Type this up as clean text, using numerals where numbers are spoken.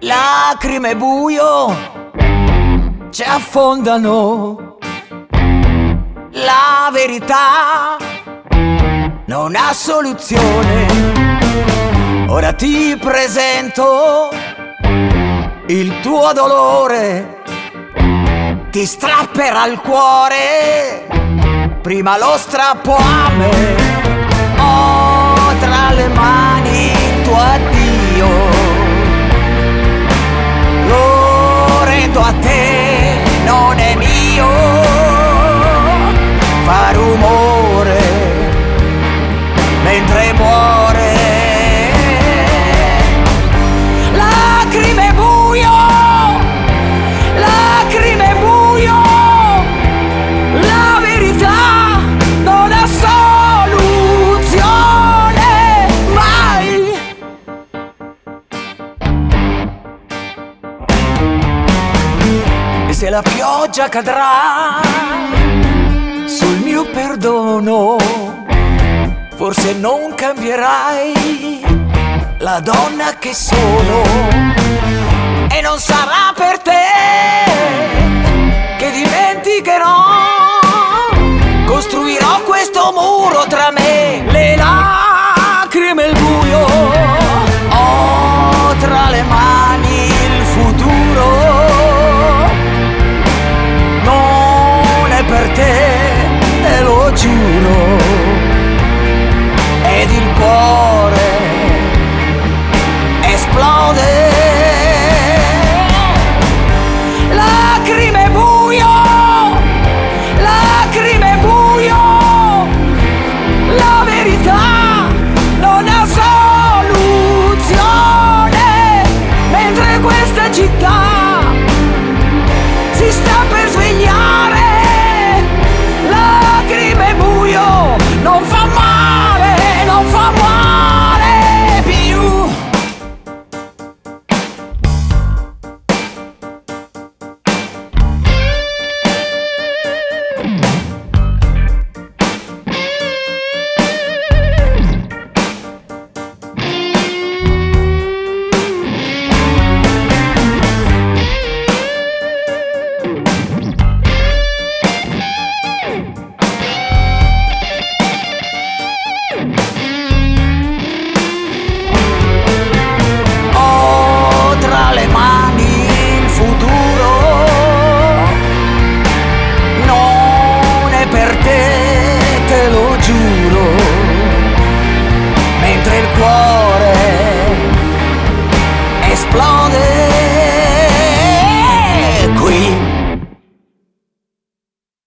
lacrime e buio ci affondano. La verità non ha soluzione. Ora ti presento il tuo dolore, ti strapperà il cuore, prima lo strappo a me. Ho tra le mani il tuo addio, lo rendo a te, non è mio. Fa rumore mentre muore. Lacrime e buio, lacrime e buio, la verità non ha soluzione mai. E se la pioggia cadrà sul mio perdono, forse non cambierai la donna che sono. E non sarà per te che dimenticherò